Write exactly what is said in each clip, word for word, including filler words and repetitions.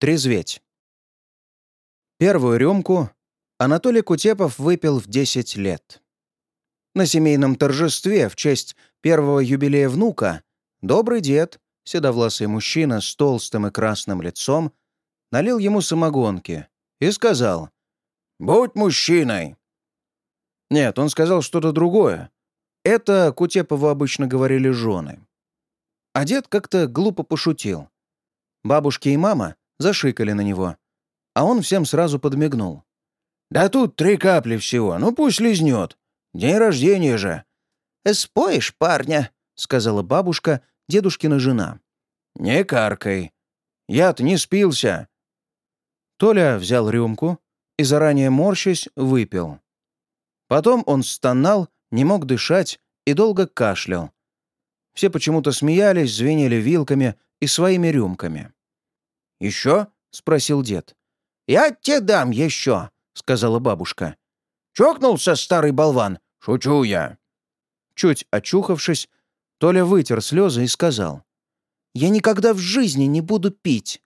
трезветь. Первую рюмку Анатолий Кутепов выпил в десять лет. На семейном торжестве в честь первого юбилея внука добрый дед, седовласый мужчина с толстым и красным лицом, налил ему самогонки и сказал: «Будь мужчиной!» Нет, он сказал что-то другое. Это Кутепову обычно говорили жены. А дед как-то глупо пошутил. Бабушки и мама зашикали на него, а он всем сразу подмигнул. «Да тут три капли всего, ну пусть лизнет. День рождения же». «Споишь, парня?» — сказала бабушка, дедушкина жена. «Не каркай. Я-то не спился». Толя взял рюмку и, заранее морщась, выпил. Потом он стонал, не мог дышать и долго кашлял. Все почему-то смеялись, звенели вилками и своими рюмками. «Еще?» — спросил дед. «Я тебе дам еще», — сказала бабушка. «Чокнулся, старый болван? Шучу я». Чуть очухавшись, Толя вытер слезы и сказал: «Я никогда в жизни не буду пить».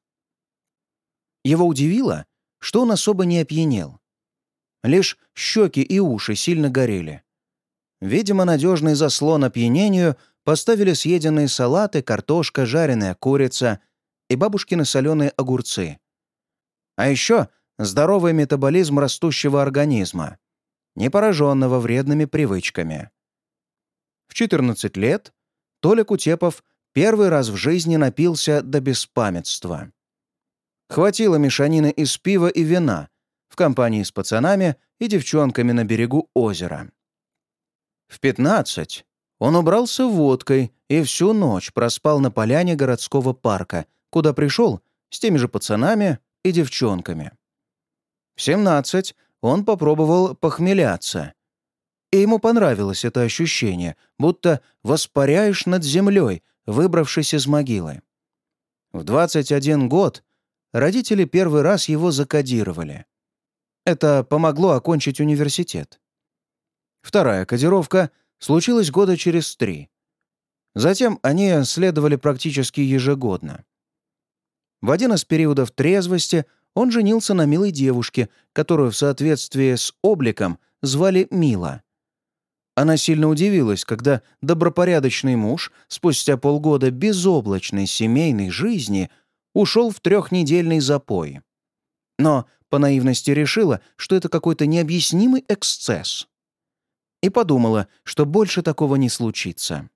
Его удивило, что он особо не опьянел. Лишь щеки и уши сильно горели. Видимо, надежный заслон опьянению поставили съеденные салаты, картошка, жареная курица и бабушкины соленые огурцы. А еще здоровый метаболизм растущего организма, не пораженного вредными привычками. В четырнадцать лет Толя Кутепов первый раз в жизни напился до беспамятства. Хватило мешанины из пива и вина в компании с пацанами и девчонками на берегу озера. В пятнадцать он убрался водкой и всю ночь проспал на поляне городского парка, куда пришел с теми же пацанами и девчонками. В семнадцать он попробовал похмеляться. И ему понравилось это ощущение, будто воспаряешь над землей, выбравшись из могилы. В двадцать один год родители первый раз его закодировали. Это помогло окончить университет. Вторая кодировка случилась года через три. Затем они следовали практически ежегодно. В один из периодов трезвости он женился на милой девушке, которую в соответствии с обликом звали Мила. Она сильно удивилась, когда добропорядочный муж спустя полгода безоблачной семейной жизни ушел в трехнедельный запой. Но по наивности решила, что это какой-то необъяснимый эксцесс. И подумала, что больше такого не случится.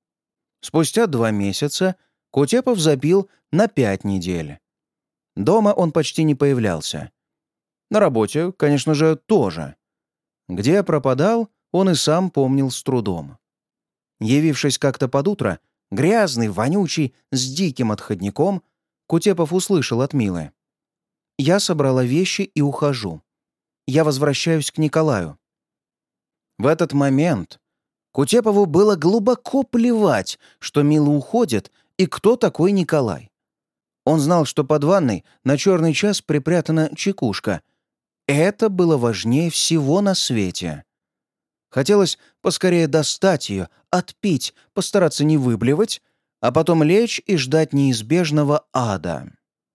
Спустя два месяца Кутепов забил на пять недель. Дома он почти не появлялся. На работе, конечно же, тоже. Где пропадал, он и сам помнил с трудом. Явившись как-то под утро, грязный, вонючий, с диким отходняком, Кутепов услышал от Милы: «Я собрала вещи и ухожу. Я возвращаюсь к Николаю». В этот момент Кутепову было глубоко плевать, что Мила уходит и кто такой Николай. Он знал, что под ванной на черный час припрятана чекушка. Это было важнее всего на свете. Хотелось поскорее достать ее, отпить, постараться не выблевать, а потом лечь и ждать неизбежного ада.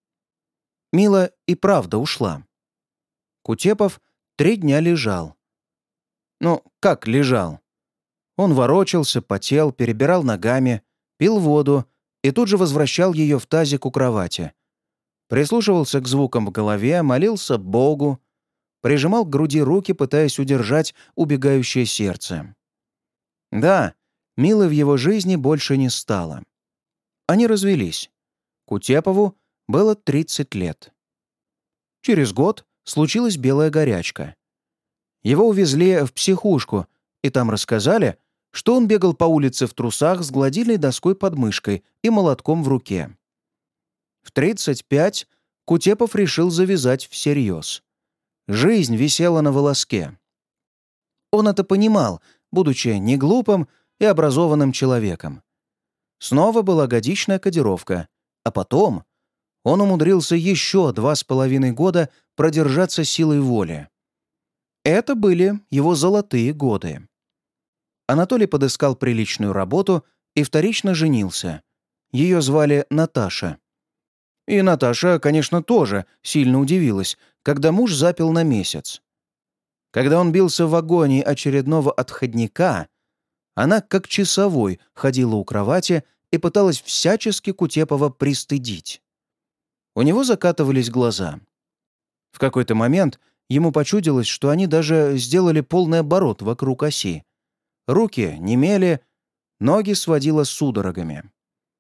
Мила и правда ушла. Кутепов три дня лежал. Ну, как лежал? Он ворочался, потел, перебирал ногами, пил воду и тут же возвращал ее в тазик у кровати. Прислушивался к звукам в голове, молился Богу, прижимал к груди руки, пытаясь удержать убегающее сердце. Да, Милы в его жизни больше не стало. Они развелись. Кутепову было тридцать лет. Через год случилась белая горячка. Его увезли в психушку, и там рассказали, что он бегал по улице в трусах с гладильной доской под мышкой и молотком в руке. В тридцать пять Кутепов решил завязать всерьез. Жизнь висела на волоске. Он это понимал, будучи неглупым и образованным человеком. Снова была годичная кодировка, а потом он умудрился еще два с половиной года продержаться силой воли. Это были его золотые годы. Анатолий подыскал приличную работу и вторично женился. Ее звали Наташа. И Наташа, конечно, тоже сильно удивилась, когда муж запил на месяц. Когда он бился в агонии очередного отходника, она, как часовой, ходила у кровати и пыталась всячески Кутепова пристыдить. У него закатывались глаза. В какой-то момент ему почудилось, что они даже сделали полный оборот вокруг оси. Руки немели, ноги сводило судорогами.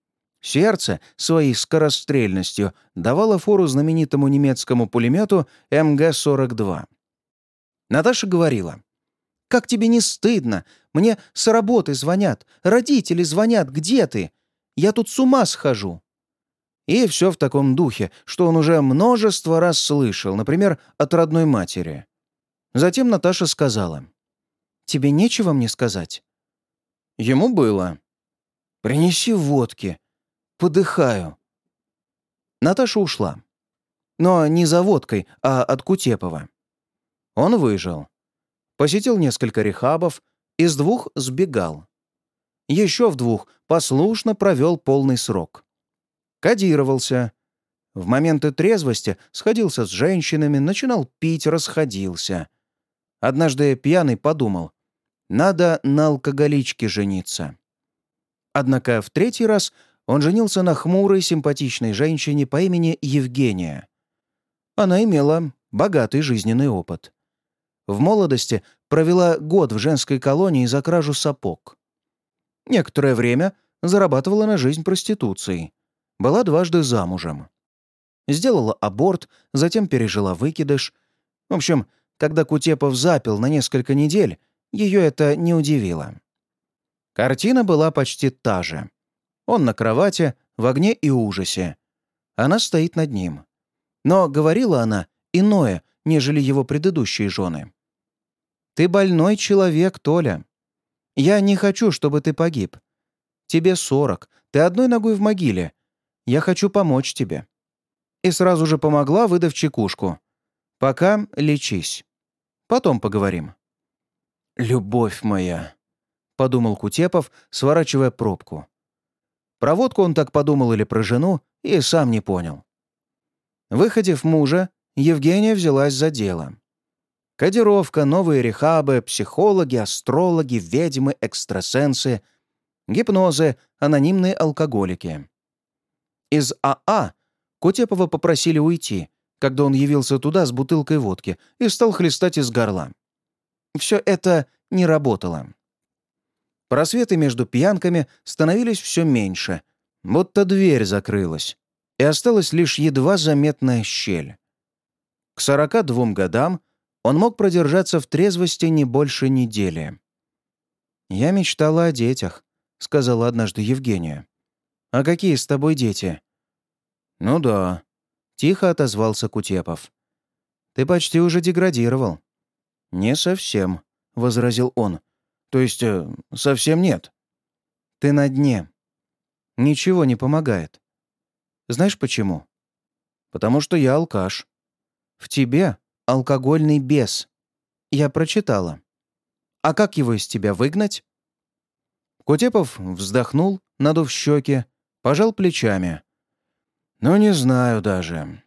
Сердце своей скорострельностью давало фору знаменитому немецкому пулемету эм гэ сорок два. Наташа говорила: «Как тебе не стыдно? Мне с работы звонят, родители звонят, где ты? Я тут с ума схожу». И все в таком духе, что он уже множество раз слышал, например, от родной матери. Затем Наташа сказала: «Тебе нечего мне сказать?» Ему было: «Принеси водки. Подыхаю». Наташа ушла. Но не за водкой, а от Кутепова. Он выжил. Посетил несколько рехабов, из двух сбегал. Еще в двух послушно провел полный срок. Кодировался. В моменты трезвости сходился с женщинами, начинал пить, расходился. Однажды пьяный подумал: надо на алкоголичке жениться. Однако в третий раз он женился на хмурой, симпатичной женщине по имени Евгения. Она имела богатый жизненный опыт. В молодости провела год в женской колонии за кражу сапог. Некоторое время зарабатывала на жизнь проституцией. Была дважды замужем. Сделала аборт, затем пережила выкидыш. В общем, когда Кутепов запил на несколько недель, ее это не удивило. Картина была почти та же. Он на кровати, в огне и ужасе. Она стоит над ним. Но говорила она иное, нежели его предыдущие жены. «Ты больной человек, Толя. Я не хочу, чтобы ты погиб. Тебе сорок, ты одной ногой в могиле. Я хочу помочь тебе». И сразу же помогла, выдав чекушку. «Пока лечись. Потом поговорим». «Любовь моя», — подумал Кутепов, сворачивая пробку. Про водку он так подумал или про жену, и сам не понял. Выходив мужа, Евгения взялась за дело. Кодировка, новые рехабы, психологи, астрологи, ведьмы, экстрасенсы, гипнозы, анонимные алкоголики. Из а а Кутепова попросили уйти, когда он явился туда с бутылкой водки и стал хлестать из горла. Все это не работало. Просветы между пьянками становились все меньше, будто дверь закрылась, и осталась лишь едва заметная щель. К сорока двум годам он мог продержаться в трезвости не больше недели. «Я мечтала о детях», — сказала однажды Евгения. «А какие с тобой дети?» «Ну да», — тихо отозвался Кутепов. «Ты почти уже деградировал». «Не совсем», — возразил он. «То есть, э, совсем нет». «Ты на дне. Ничего не помогает. Знаешь почему?» «Потому что я алкаш». «В тебе алкогольный бес. Я прочитала. А как его из тебя выгнать?» Кутепов вздохнул, надув щеки, пожал плечами. «Ну, не знаю даже».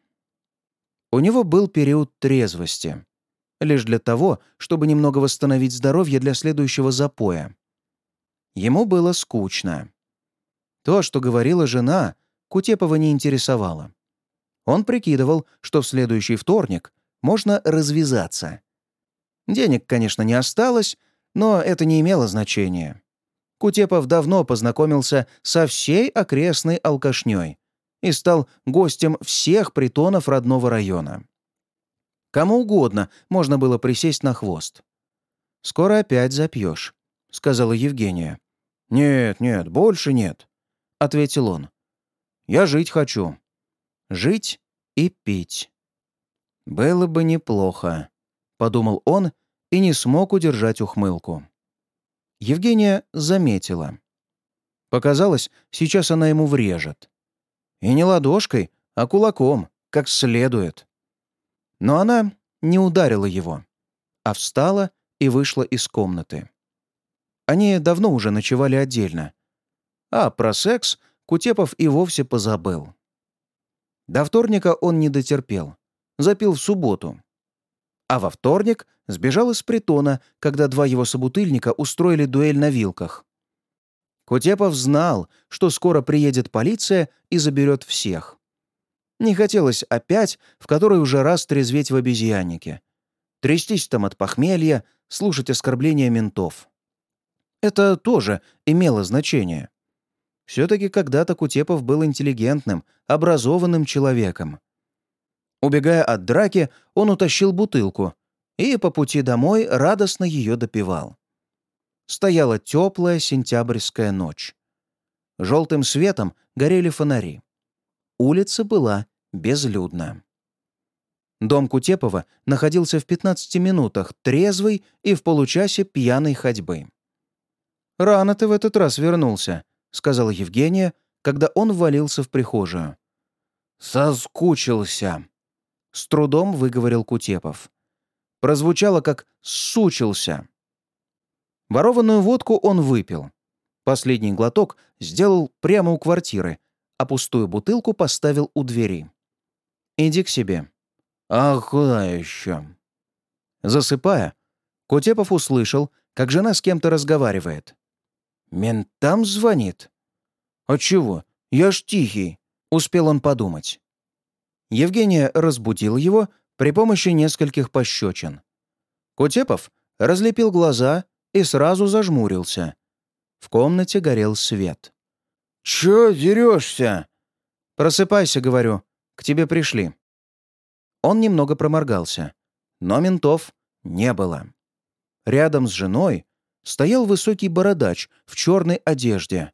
У него был период трезвости. Лишь для того, чтобы немного восстановить здоровье для следующего запоя. Ему было скучно. То, что говорила жена, Кутепова не интересовало. Он прикидывал, что в следующий вторник можно развязаться. Денег, конечно, не осталось, но это не имело значения. Кутепов давно познакомился со всей окрестной алкашней и стал гостем всех притонов родного района. Кому угодно можно было присесть на хвост. «Скоро опять запьешь», — сказала Евгения. «Нет, нет, больше нет», — ответил он. «Я жить хочу. Жить и пить». «Было бы неплохо», — подумал он и не смог удержать ухмылку. Евгения заметила. Показалось, сейчас она ему врежет. И не ладошкой, а кулаком, как следует. Но она не ударила его, а встала и вышла из комнаты. Они давно уже ночевали отдельно. А про секс Кутепов и вовсе позабыл. До вторника он не дотерпел. Запил в субботу. А во вторник сбежал из притона, когда два его собутыльника устроили дуэль на вилках. Кутепов знал, что скоро приедет полиция и заберет всех. Не хотелось опять в который уже раз трезветь в обезьяннике. Трястись там от похмелья, слушать оскорбления ментов. Это тоже имело значение. Все-таки когда-то Кутепов был интеллигентным, образованным человеком. Убегая от драки, он утащил бутылку и по пути домой радостно ее допивал. Стояла теплая сентябрьская ночь. Желтым светом горели фонари. Улица была безлюдна. Дом Кутепова находился в пятнадцати минутах трезвой и в получасе пьяной ходьбы. «Рано ты в этот раз вернулся», — сказала Евгения, когда он ввалился в прихожую. «Соскучился», — с трудом выговорил Кутепов. Прозвучало как «сучился». Ворованную водку он выпил. Последний глоток сделал прямо у квартиры, а пустую бутылку поставил у двери. «Иди к себе». «А куда еще?» Засыпая, Кутепов услышал, как жена с кем-то разговаривает. «Ментам звонит?» «А чего? Я ж тихий», — успел он подумать. Евгения разбудила его при помощи нескольких пощечин. Кутепов разлепил глаза и сразу зажмурился. В комнате горел свет. «Чё дерешься?» «Просыпайся, — говорю, — к тебе пришли». Он немного проморгался, но ментов не было. Рядом с женой стоял высокий бородач в черной одежде.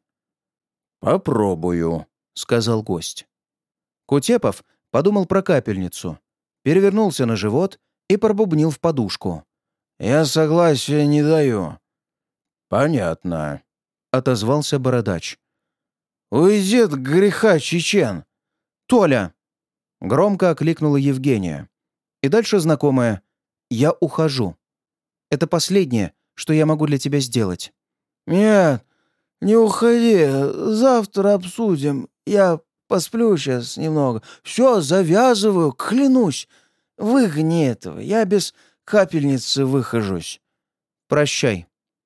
«Попробую», — сказал гость. Кутепов подумал про капельницу, перевернулся на живот и пробубнил в подушку. «Я согласия не даю». «Понятно», — отозвался бородач. «Уйди от греха, чечен!» «Толя!» — громко окликнула Евгения. И дальше знакомая: «Я ухожу. Это последнее, что я могу для тебя сделать». «Нет, не уходи. Завтра обсудим. Я посплю сейчас немного. Все, завязываю, клянусь. Выгони этого. Я без капельницы выхожусь». «Прощай».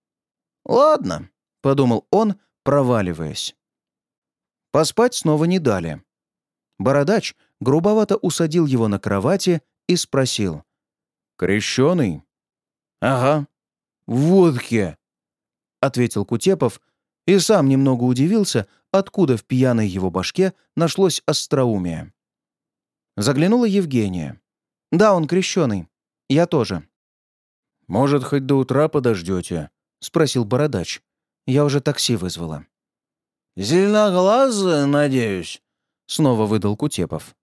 «Ладно», — подумал он, проваливаясь. Поспать снова не дали. Бородач грубовато усадил его на кровати и спросил: «Крещеный?» «Ага». «В водке», — ответил Кутепов и сам немного удивился, откуда в пьяной его башке нашлось остроумие. Заглянула Евгения. «Да, он крещеный. Я тоже». «Может, хоть до утра подождете?» — спросил Бородач. «Я уже такси вызвала». «Зеленоглазая, надеюсь?» — снова выдал Кутепов.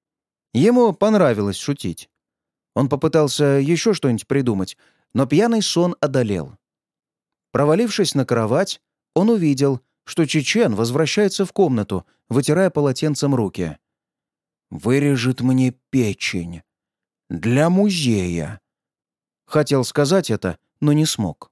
Ему понравилось шутить. Он попытался еще что-нибудь придумать, но пьяный сон одолел. Провалившись на кровать, он увидел, что чечен возвращается в комнату, вытирая полотенцем руки. «Вырежет мне печень. Для музея». Хотел сказать это, но не смог.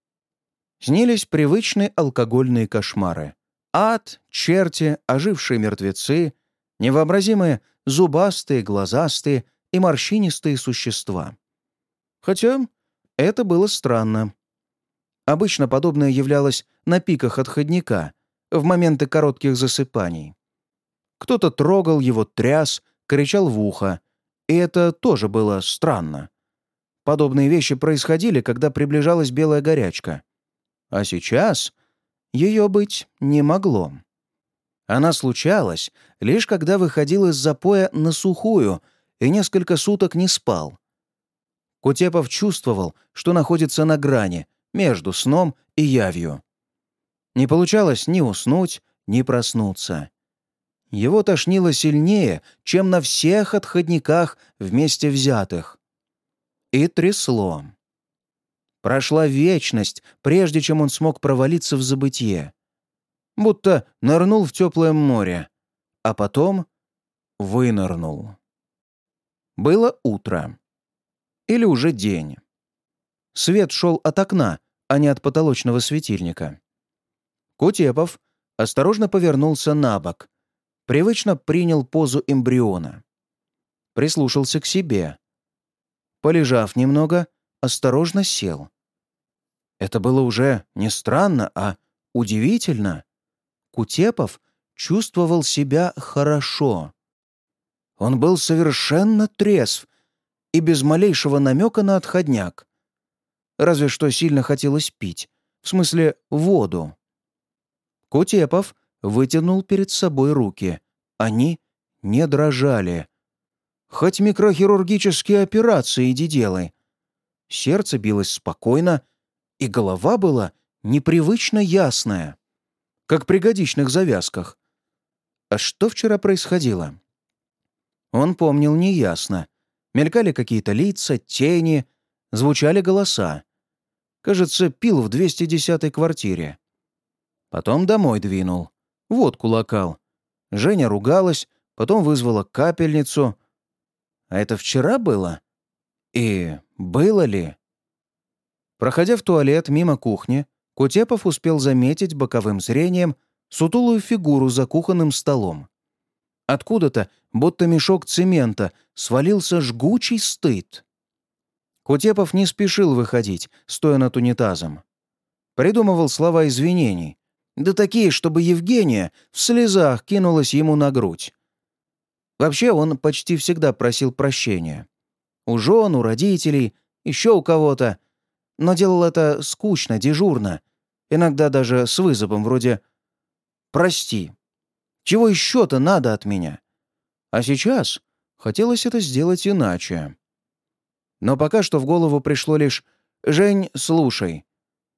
Снились привычные алкогольные кошмары. Ад, черти, ожившие мертвецы, невообразимые зубастые, глазастые и морщинистые существа. Хотя это было странно. Обычно подобное являлось на пиках отходника, в моменты коротких засыпаний. Кто-то трогал его, тряс, кричал в ухо, и это тоже было странно. Подобные вещи происходили, когда приближалась белая горячка. А сейчас ее быть не могло. Она случалась лишь когда выходил из запоя на сухую и несколько суток не спал. Кутепов чувствовал, что находится на грани между сном и явью. Не получалось ни уснуть, ни проснуться. Его тошнило сильнее, чем на всех отходниках вместе взятых. И трясло. Прошла вечность, прежде чем он смог провалиться в забытье. Будто нырнул в теплое море, а потом вынырнул. Было утро. Или уже день. Свет шел от окна, а не от потолочного светильника. Кутепов осторожно повернулся на бок. привычно принял позу эмбриона. Прислушался к себе. Полежав немного, осторожно сел. Это было уже не странно, а удивительно. Кутепов чувствовал себя хорошо. Он был совершенно трезв и без малейшего намека на отходняк. Разве что сильно хотелось пить, в смысле воду. Кутепов вытянул перед собой руки. Они не дрожали. Хоть микрохирургические операции иди делай. Сердце билось спокойно, и голова была непривычно ясная, как при годичных завязках. А что вчера происходило? Он помнил неясно. Мелькали какие-то лица, тени, звучали голоса. Кажется, пил в двести десятой квартире. Потом домой двинул. Водку локал. Женя ругалась, потом вызвала капельницу. А это вчера было? И было ли? Проходя в туалет мимо кухни, Кутепов успел заметить боковым зрением сутулую фигуру за кухонным столом. Откуда-то, будто мешок цемента, свалился жгучий стыд. Кутепов не спешил выходить, стоя над унитазом. Придумывал слова извинений, да такие, чтобы Евгения в слезах кинулась ему на грудь. Вообще он почти всегда просил прощения. У жен, у родителей, еще у кого-то. Но делал это скучно, дежурно. Иногда даже с вызовом, вроде «Прости, чего еще-то надо от меня?» А сейчас хотелось это сделать иначе. Но пока что в голову пришло лишь «Жень, слушай».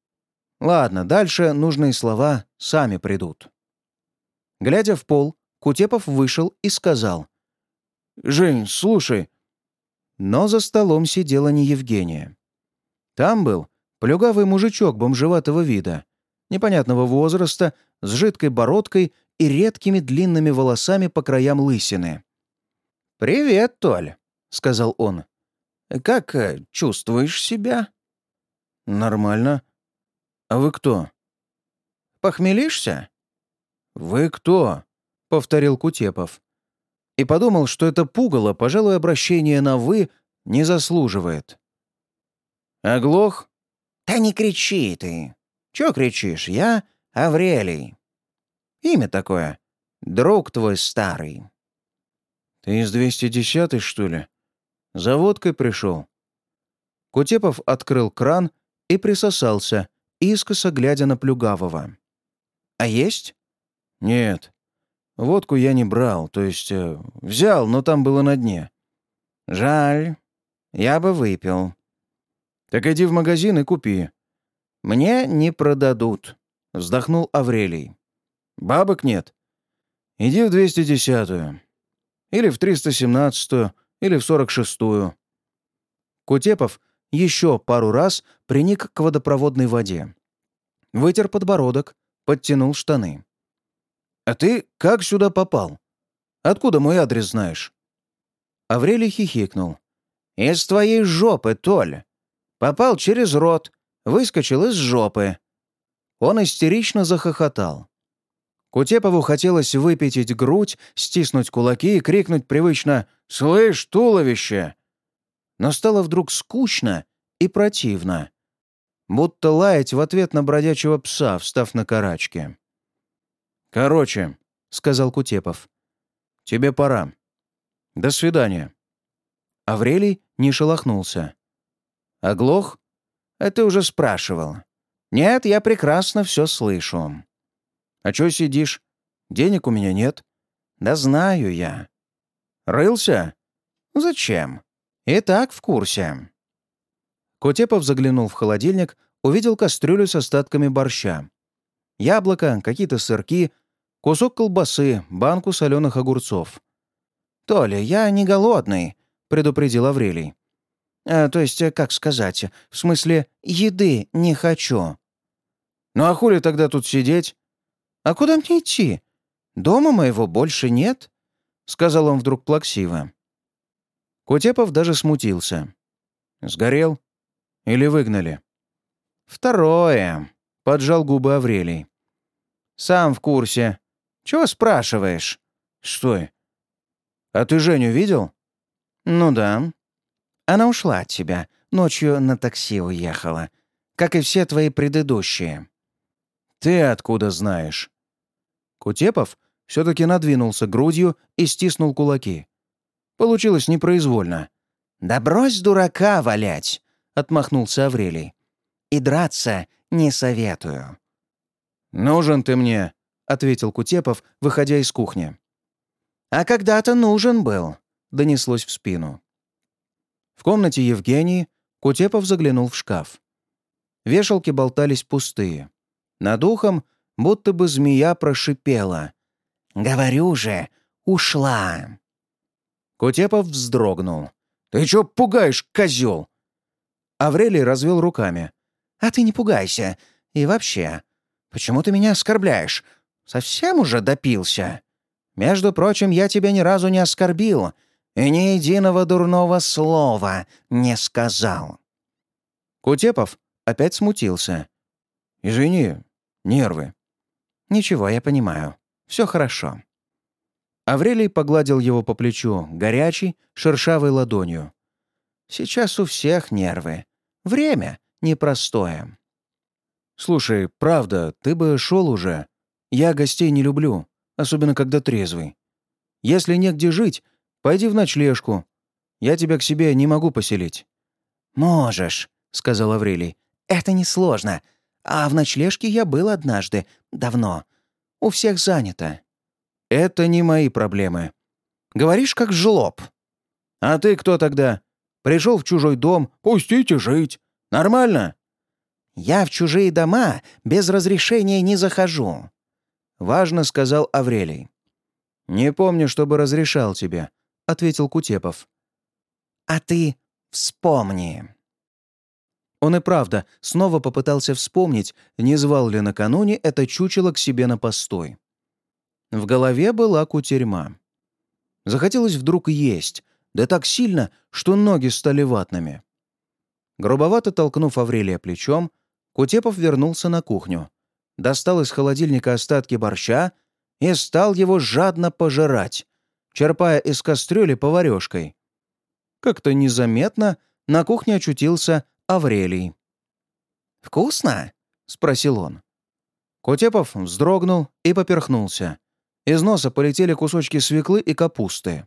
Ладно, дальше нужные слова сами придут. Глядя в пол, Кутепов вышел и сказал «Жень, слушай». Но за столом сидела не Евгения. Там был плюгавый мужичок бомжеватого вида, непонятного возраста, с жидкой бородкой и редкими длинными волосами по краям лысины. «Привет, Толь», — сказал он. «Как э, чувствуешь себя?» «Нормально. А вы кто?» «Похмелишься?» «Вы кто?» — повторил Кутепов. И подумал, что это пугало, пожалуй, обращение на «вы» не заслуживает. «Оглох?» «Да не кричи ты! Чё кричишь? Я Аврелий. Имя такое. Друг твой старый». «Ты из двести десятой, что ли? За водкой пришел?» Кутепов открыл кран и присосался, искоса глядя на Плюгавого. «А есть?» «Нет. Водку я не брал, то есть э, взял, но там было на дне». «Жаль. Я бы выпил». «Так иди в магазин и купи». «Мне не продадут», — вздохнул Аврелий. «Бабок нет. Иди в двести десятую. Или в триста семнадцатую, или в сорок шестую». Кутепов еще пару раз приник к водопроводной воде. Вытер подбородок, подтянул штаны. «А ты как сюда попал? Откуда мой адрес знаешь?» Аврелий хихикнул. «Из твоей жопы, Толь. Попал через рот, выскочил из жопы». Он истерично захохотал. Кутепову хотелось выпятить грудь, стиснуть кулаки и крикнуть привычно «Слышь, туловище!». Но стало вдруг скучно и противно. Будто лаять в ответ на бродячего пса, встав на карачки. «Короче», — сказал Кутепов, — «тебе пора. До свидания». Аврелий не шелохнулся. «Оглох? А ты уже спрашивал. Нет, я прекрасно все слышу». «А чё сидишь? Денег у меня нет». «Да знаю я». «Рылся?» «Зачем? И так в курсе». Кутепов заглянул в холодильник, увидел кастрюлю с остатками борща. Яблоко, какие-то сырки, кусок колбасы, банку соленых огурцов. «Толя, я не голодный», — предупредил Аврелий. А, «То есть, как сказать, в смысле, еды не хочу». «Ну а хули тогда тут сидеть?» «А куда мне идти? Дома моего больше нет», — сказал он вдруг плаксиво. Кутепов даже смутился. «Сгорел? Или выгнали?» «Второе», — поджал губы Аврелий. «Сам в курсе. Чего спрашиваешь? «Стой. А ты Женю видел?» «Ну да. Она ушла от тебя. Ночью на такси уехала. Как и все твои предыдущие». «Ты откуда знаешь?» Кутепов все-таки надвинулся грудью и стиснул кулаки. Получилось непроизвольно. «Да брось дурака валять!» — отмахнулся Аврелий. «И драться не советую». «Нужен ты мне», — ответил Кутепов, выходя из кухни. «А когда-то нужен был», — донеслось в спину. В комнате Евгении Кутепов заглянул в шкаф. Вешалки болтались пустые. Над ухом будто бы змея прошипела. «Говорю же, ушла!» Кутепов вздрогнул. «Ты чё пугаешь, козёл?» Аврелий развел руками. «А ты не пугайся. И вообще, почему ты меня оскорбляешь? Совсем уже допился? Между прочим, я тебя ни разу не оскорбил и ни единого дурного слова не сказал». Кутепов опять смутился. «Извини, нервы». «Ничего, я понимаю. Все хорошо». Аврелий погладил его по плечу горячей, шершавой ладонью. «Сейчас у всех нервы. Время непростое». «Слушай, правда, ты бы шел уже. Я гостей не люблю, особенно когда трезвый. Если негде жить, пойди в ночлежку. Я тебя к себе не могу поселить». «Можешь», — сказал Аврелий. «Это несложно. А в ночлежке я был однажды, давно. У всех занято». «Это не мои проблемы. Говоришь, как жлоб. А ты кто тогда? Пришел в чужой дом, пустите жить. Нормально?» «Я в чужие дома без разрешения не захожу», — важно сказал Аврелий. «Не помню, чтобы разрешал тебе», — ответил Кутепов. «А ты вспомни». Он и правда снова попытался вспомнить, не звал ли накануне это чучело к себе на постой. В голове была кутерьма. Захотелось вдруг есть, да так сильно, что ноги стали ватными. Грубовато толкнув Аврелия плечом, Кутепов вернулся на кухню, достал из холодильника остатки борща и стал его жадно пожирать, черпая из кастрюли поварёшкой. Как-то незаметно на кухне очутился Аврелий. «Вкусно?» — спросил он. Кутепов вздрогнул и поперхнулся. Из носа полетели кусочки свеклы и капусты.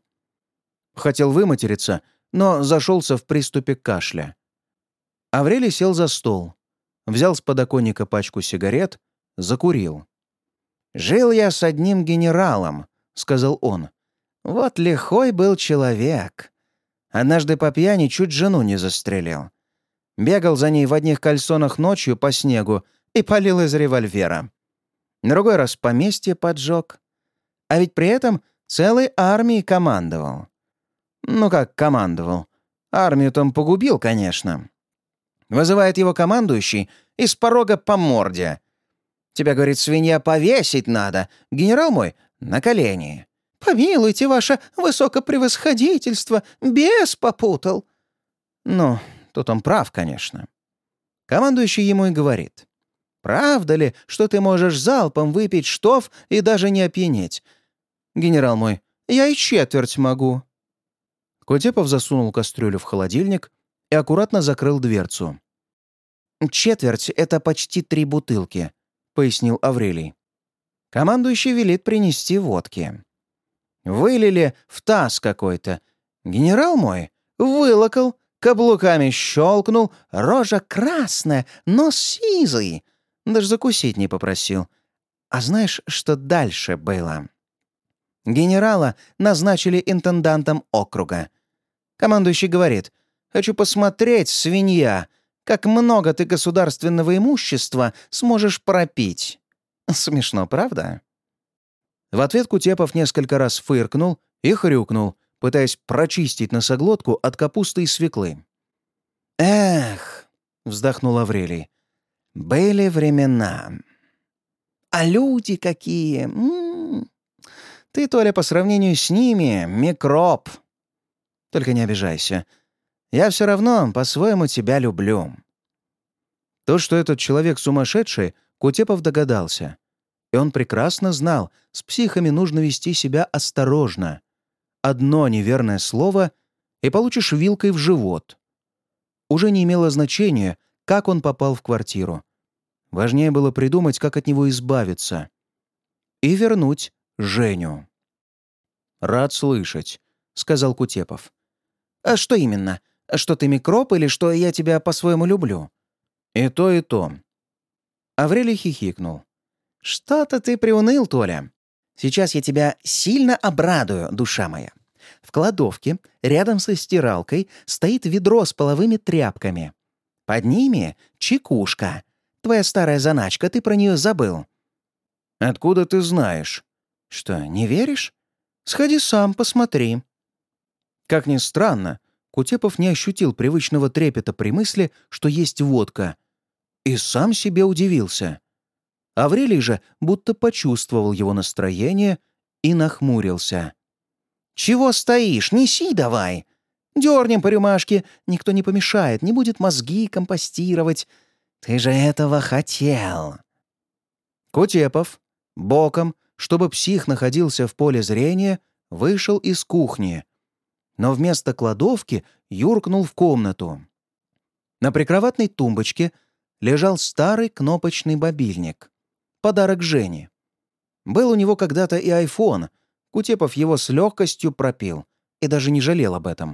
Хотел выматериться, но зашелся в приступе кашля. Аврелий сел за стол, взял с подоконника пачку сигарет, закурил. «Жил я с одним генералом», — сказал он. «Вот лихой был человек. Однажды по пьяни чуть жену не застрелил. Бегал за ней в одних кальсонах ночью по снегу и палил из револьвера. Другой раз поместье поджег. А ведь при этом целой армией командовал. Ну как командовал? Армию там погубил, конечно. Вызывает его командующий и с порога по морде. Тебя, говорит, свинья, повесить надо. Генерал мой на колени. «Помилуйте, ваше высокопревосходительство, бес попутал». Ну, тут он прав, конечно. Командующий ему и говорит. «Правда ли, что ты можешь залпом выпить штоф и даже не опьянеть? Генерал мой, я и четверть могу». Кутепов засунул кастрюлю в холодильник и аккуратно закрыл дверцу. «Четверть — это почти три бутылки», — пояснил Аврелий. Командующий велит принести водки. Вылили в таз какой-то. Генерал мой вылокал, каблуками щелкнул, рожа красная, нос сизый. Даже закусить не попросил. А знаешь, что дальше было? Генерала назначили интендантом округа. Командующий говорит: «Хочу посмотреть, свинья, как много ты государственного имущества сможешь пропить». Смешно, правда? В ответ Кутепов несколько раз фыркнул и хрюкнул, пытаясь прочистить носоглотку от капусты и свеклы. «Эх», — вздохнул Аврелий, — «были времена. А люди какие! М-м-м. Ты, Толя, по сравнению с ними — микроб. Только не обижайся. Я все равно по-своему тебя люблю». То, что этот человек сумасшедший, Кутепов догадался. И он прекрасно знал, с психами нужно вести себя осторожно. Одно неверное слово — и получишь вилкой в живот. Уже не имело значения, как он попал в квартиру. Важнее было придумать, как от него избавиться. И вернуть Женю. «Рад слышать», — сказал Кутепов. «А что именно? Что ты микроб или что я тебя по-своему люблю?» «И то, и то». Аврелий хихикнул. «Что-то ты приуныл, Толя. Сейчас я тебя сильно обрадую, душа моя. В кладовке, рядом со стиралкой, стоит ведро с половыми тряпками. Под ними чекушка. Твоя старая заначка, ты про нее забыл». «Откуда ты знаешь?» «Что, не веришь? Сходи сам, посмотри». Как ни странно, Кутепов не ощутил привычного трепета при мысли, что есть водка. И сам себе удивился. Аврелий же будто почувствовал его настроение и нахмурился. «Чего стоишь? Неси давай! Дернем по рюмашке, никто не помешает, не будет мозги компостировать. Ты же этого хотел!» Кутепов, боком, чтобы псих находился в поле зрения, вышел из кухни, но вместо кладовки юркнул в комнату. На прикроватной тумбочке лежал старый кнопочный мобильник. Подарок Жене. Был у него когда-то и айфон. Кутепов его с легкостью пропил и даже не жалел об этом.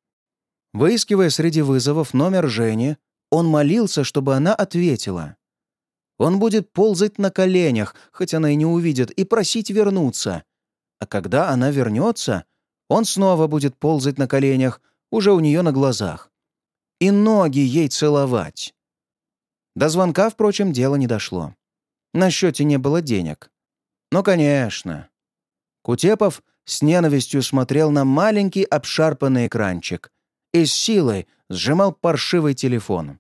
Выискивая среди вызовов номер Жени, он молился, чтобы она ответила. Он будет ползать на коленях, хоть она и не увидит, и просить вернуться. А когда она вернется, он снова будет ползать на коленях, уже у нее на глазах. И ноги ей целовать. До звонка, впрочем, дело не дошло. На счете не было денег. Но, конечно. Кутепов с ненавистью смотрел на маленький обшарпанный экранчик и с силой сжимал паршивый телефон.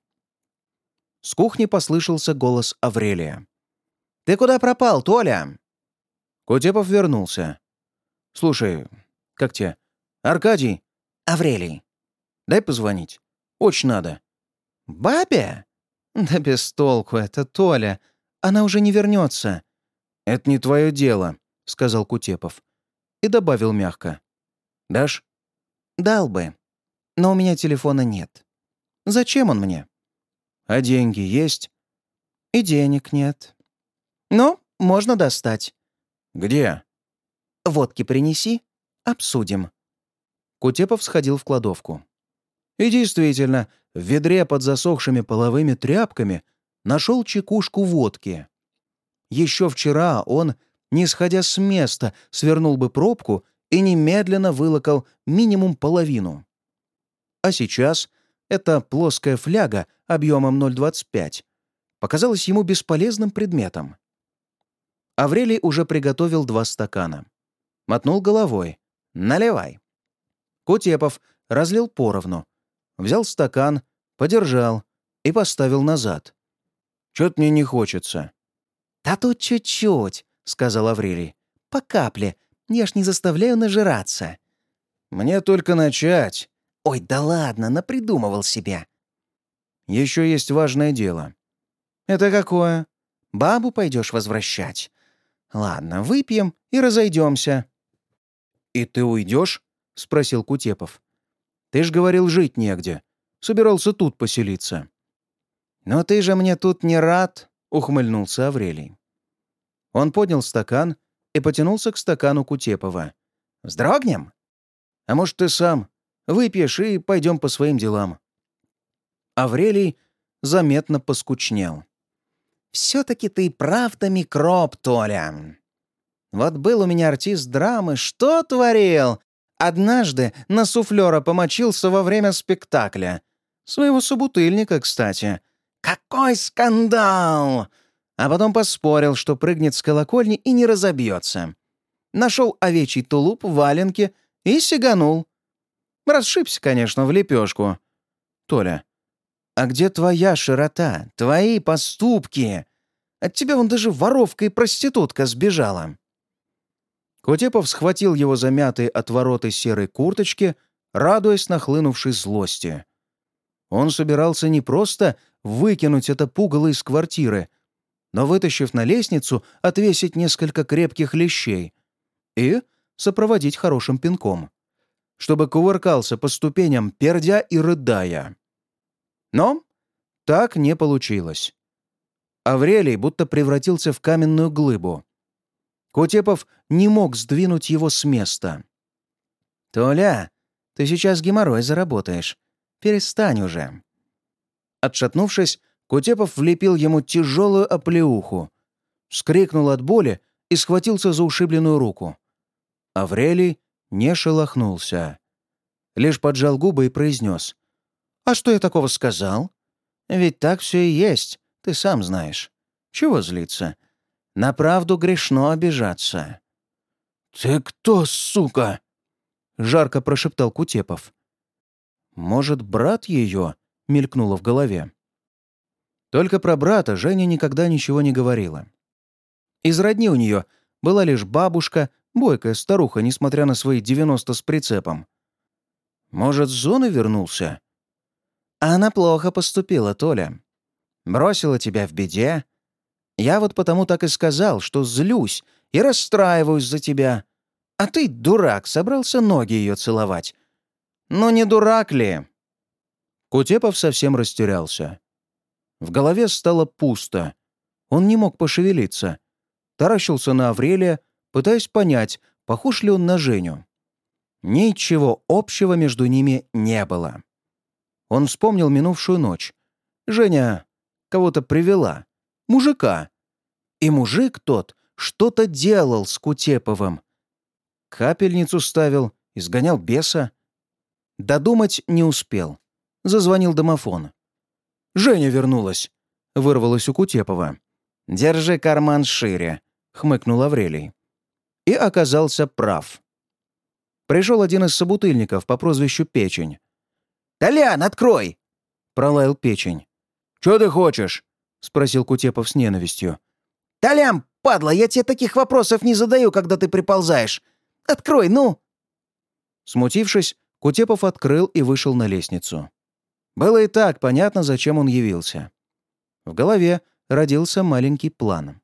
С кухни послышался голос Аврелия. «Ты куда пропал, Толя?» Кутепов вернулся. «Слушай, как тебе? Аркадий?» «Аврелий». «Дай позвонить. Очень надо». «Бабе?» «Да без толку это, Толя. Она уже не вернется». «Это не твое дело», — сказал Кутепов. И добавил мягко. «Дашь?» «Дал бы. Но у меня телефона нет. Зачем он мне?» «А деньги есть?» «И денег нет. Но можно достать». «Где?» «Водки принеси. Обсудим». Кутепов сходил в кладовку. И действительно, в ведре под засохшими половыми тряпками нашел чекушку водки. Еще вчера он, не сходя с места, свернул бы пробку и немедленно вылокал минимум половину. А сейчас эта плоская фляга объемом ноль двадцать пять показалась ему бесполезным предметом. Аврелий уже приготовил два стакана. Мотнул головой. «Наливай». Кутепов разлил поровну, взял стакан, подержал и поставил назад. «Чё-то мне не хочется». «Да тут чуть-чуть», — сказал Аврелий. «По капле. Я ж не заставляю нажираться». «Мне только начать». «Ой, да ладно, напридумывал себя». «Еще есть важное дело». «Это какое? Бабу пойдешь возвращать? Ладно, выпьем и разойдемся». «И ты уйдешь?» — спросил Кутепов. «Ты ж говорил, жить негде. Собирался тут поселиться». «Но ты же мне тут не рад», — ухмыльнулся Аврелий. Он поднял стакан и потянулся к стакану Кутепова. «Вздрогнем?» «А может, ты сам выпьешь и пойдем по своим делам». Аврелий заметно поскучнел. «Все-таки ты правда микроб, Толя. Вот был у меня артист драмы, что творил? Однажды на суфлера помочился во время спектакля. Своего собутыльника, кстати. Какой скандал! А потом поспорил, что прыгнет с колокольни и не разобьется. Нашел овечий тулуп, валенки и сиганул. Расшибся, конечно, в лепешку. Толя, а где твоя широта, твои поступки? От тебя вон даже воровка и проститутка сбежала». Кутепов схватил его замятые отвороты серой курточки, радуясь нахлынувшей злости. Он собирался не просто выкинуть это пугало из квартиры, но, вытащив на лестницу, отвесить несколько крепких лещей и сопроводить хорошим пинком, чтобы кувыркался по ступеням, пердя и рыдая. Но так не получилось. Аврелий будто превратился в каменную глыбу. Кутепов не мог сдвинуть его с места. «Толя, ты сейчас геморрой заработаешь. Перестань уже». Отшатнувшись, Кутепов влепил ему тяжелую оплеуху, вскрикнул от боли и схватился за ушибленную руку. Аврелий не шелохнулся. Лишь поджал губы и произнес: «А что я такого сказал? Ведь так все и есть, ты сам знаешь. Чего злиться? На правду грешно обижаться». «Ты кто, сука?» — жарко прошептал Кутепов. «Может, брат ее?» — мелькнуло в голове. Только про брата Женя никогда ничего не говорила. Из родни у нее была лишь бабушка, бойкая старуха, несмотря на свои девяносто с прицепом. Может, с зоны вернулся? А она плохо поступила, Толя. Бросила тебя в беде. Я вот потому так и сказал, что злюсь и расстраиваюсь за тебя. А ты, дурак, собрался ноги ее целовать. Ну не дурак ли?» Кутепов совсем растерялся. В голове стало пусто. Он не мог пошевелиться. Таращился на Аврелия, пытаясь понять, похож ли он на Женю. Ничего общего между ними не было. Он вспомнил минувшую ночь. Женя кого-то привела. Мужика. И мужик тот что-то делал с Кутеповым. Капельницу ставил, изгонял беса. Додумать не успел. Зазвонил домофон. «Женя вернулась!» — вырвалось у Кутепова. «Держи карман шире!» — хмыкнул Аврелий. И оказался прав. Пришел один из собутыльников по прозвищу Печень. «Толян, открой!» — пролаял Печень. «Чё ты хочешь?» — спросил Кутепов с ненавистью. «Толян, падла, я тебе таких вопросов не задаю, когда ты приползаешь. Открой, ну!» Смутившись, Кутепов открыл и вышел на лестницу. Было и так понятно, зачем он явился. В голове родился маленький план.